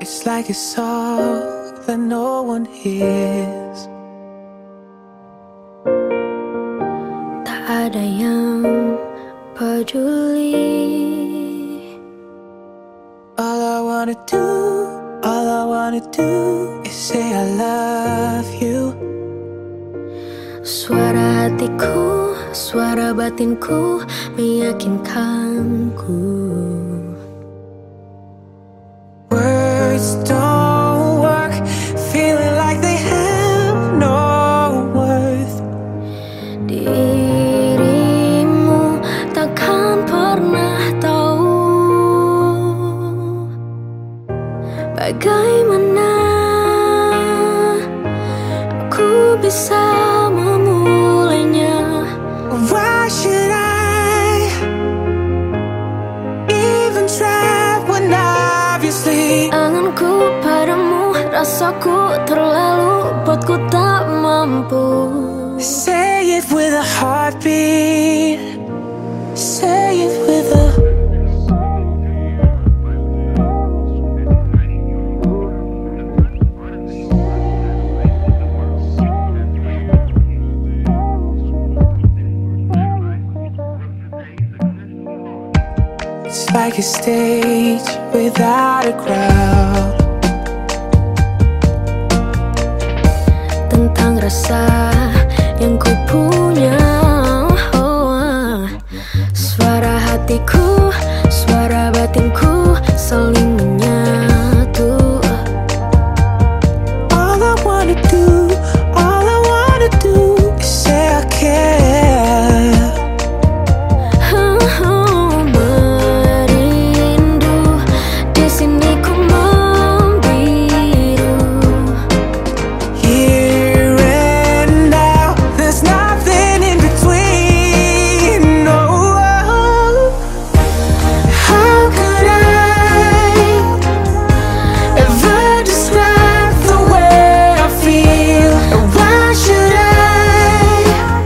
It's like a song that no one hears. Tak ada yang peduli. All I wanna do is say I love you. Suara hatiku, suara batinku meyakinkanku. Words don't work, feeling like they have no worth. Dirimu takkan pernah tahu bagaimana aku bisa memulainya. Why should I even try when obviously Anganku padamu, rasaku terlalu buatku tak mampu. say it with a heartbeat. Say it with a It's like a stage without a crowd. Tentang rasa yang ku punya, suara hatiku, suara batinku saling menyatu. All I wanna do is say I care. Merindu, di sini ku membiru. Here and now, there's nothing in between. No, how could I ever describe the way I feel? And why should I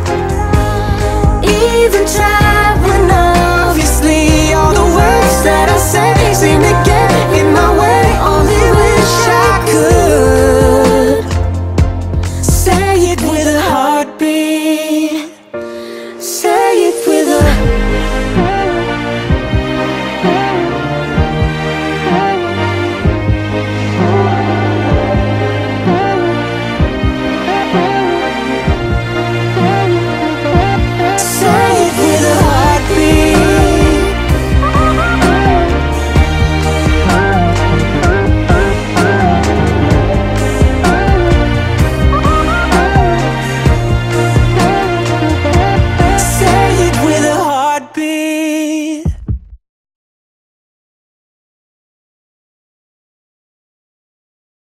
even try when obviously all the words that I say seem to get in my way? Only wish I could say it with a heartbeat.